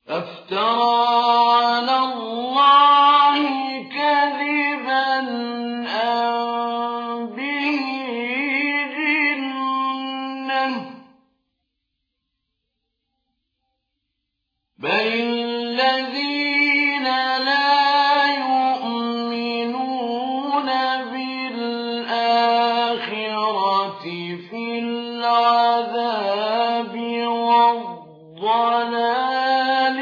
أفترى على الله كذبا أم به جنة بل الذين لا يؤمنون بالآخرة في العذاب والضلال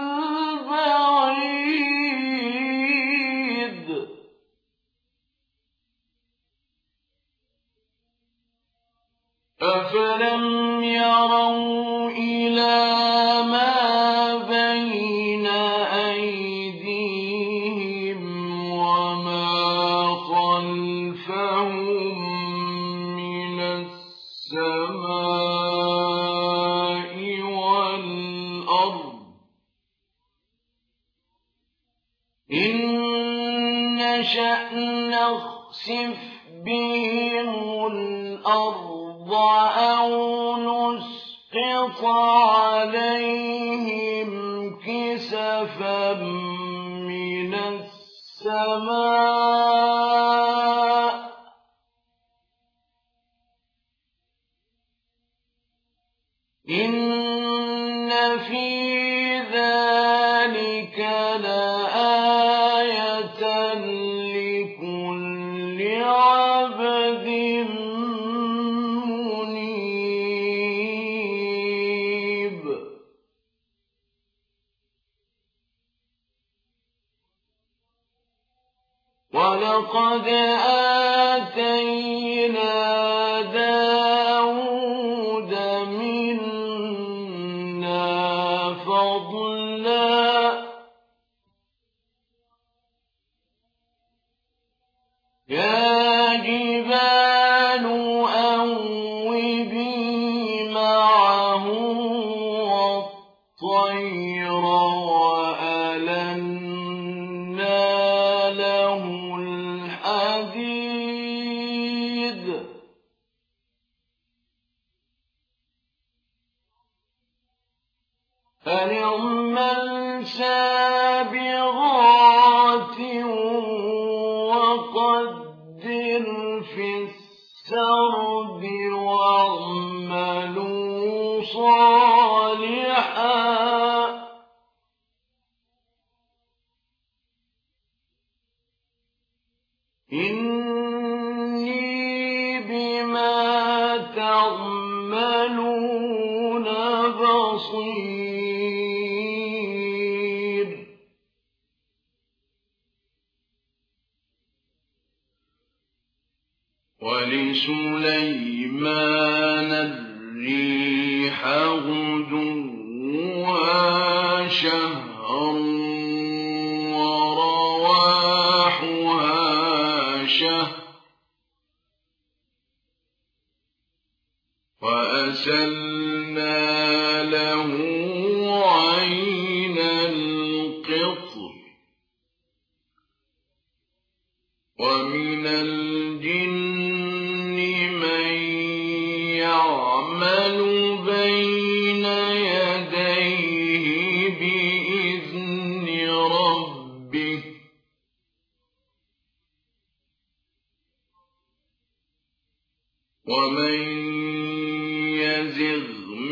البعيد أفلم يروا إلى ما بين أيديهم وما خلفهم من السماء والأرض إن نشأ نخسف بهم الأرض أو نسقط عليهم كسفا من السماء إن في ذلك لآية لكل عبد منيب ولقد آتينا داود منا فضلا يا جبال أوبي معه والطير وألنا له الحديد فنعمل سابغات وقدر في السرد واعملوا صالحا إني بما تعملون بصير ولسليمان الريح غدوها شهر ورواحها شهر وأسلنا له عين القطر ومن الجن من يعمل بين يديه بإذن ربه ومن يزغ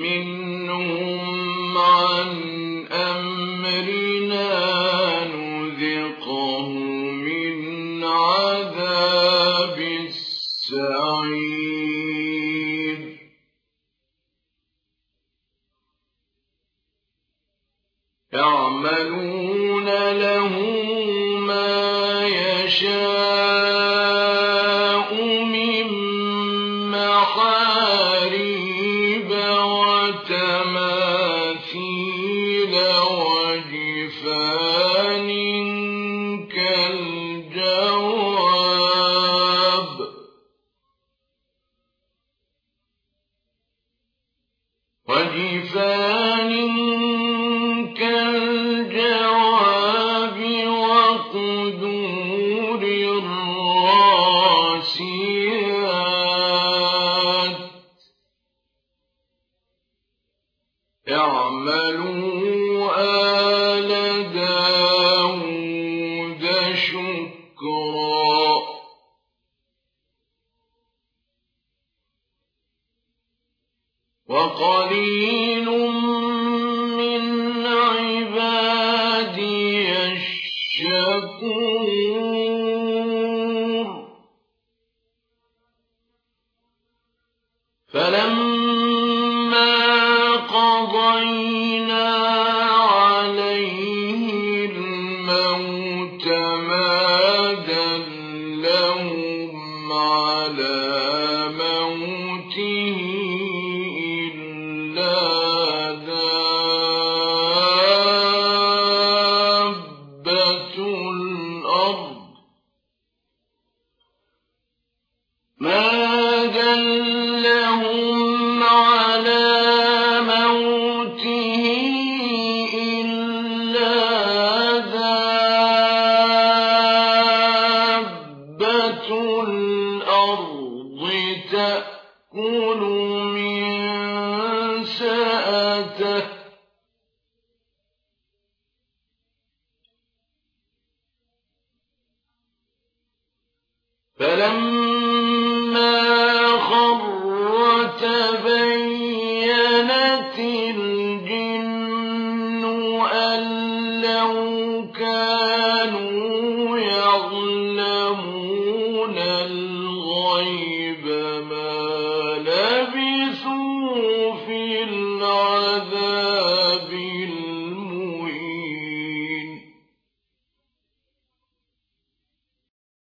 منهم عن أمرنا نذقه من عذاب السعير يعملون له ما يشاء من محاريب وتماثيل وجفان كالجواب وقدور الراسيات اعملوا فلما خر تبينت الجن أن لو كانوا يعلمون الغيب ما